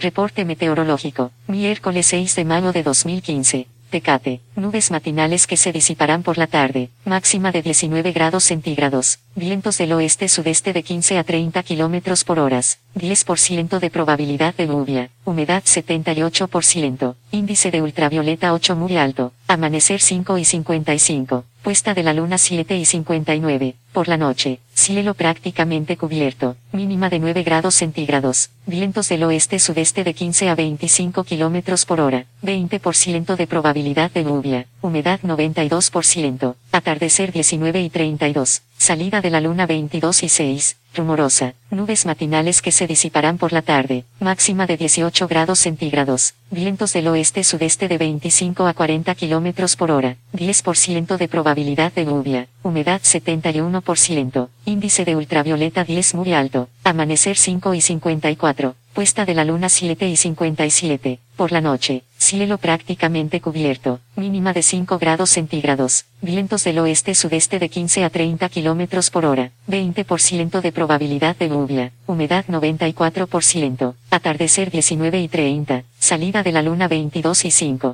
Reporte meteorológico. Miércoles 6 de mayo de 2015. Tecate. Nubes matinales que se disiparán por la tarde. Máxima de 19 grados centígrados. Vientos del oeste-sudeste de 15 a 30 kilómetros por hora. 10% de probabilidad de lluvia. Humedad 78%. Índice de ultravioleta 8 muy alto. Amanecer 5:55. Puesta de la luna 7:59. Por la noche, cielo prácticamente cubierto. Mínima de 9 grados centígrados. Vientos del oeste-sudeste de 15 a 25 kilómetros por hora. 20% de probabilidad de lluvia. Humedad 92%. Atardecer 19:32. Salida de la luna 22:06. Rumorosa. Nubes matinales que se disiparán por la tarde. Máxima de 18 grados centígrados. Vientos del oeste-sudeste de 25 a 40 kilómetros por hora. 10% de probabilidad de lluvia. Humedad 71%. Índice de ultravioleta 10 muy alto. Amanecer 5:54. Puesta de la luna 7:57. Por la noche, cielo prácticamente cubierto. Mínima de 5 grados centígrados. Vientos del oeste-sudeste de 15 a 30 kilómetros por hora. 20% de probabilidad de lluvia. Humedad 94%. Atardecer 19:30. Salida de la luna 22:05.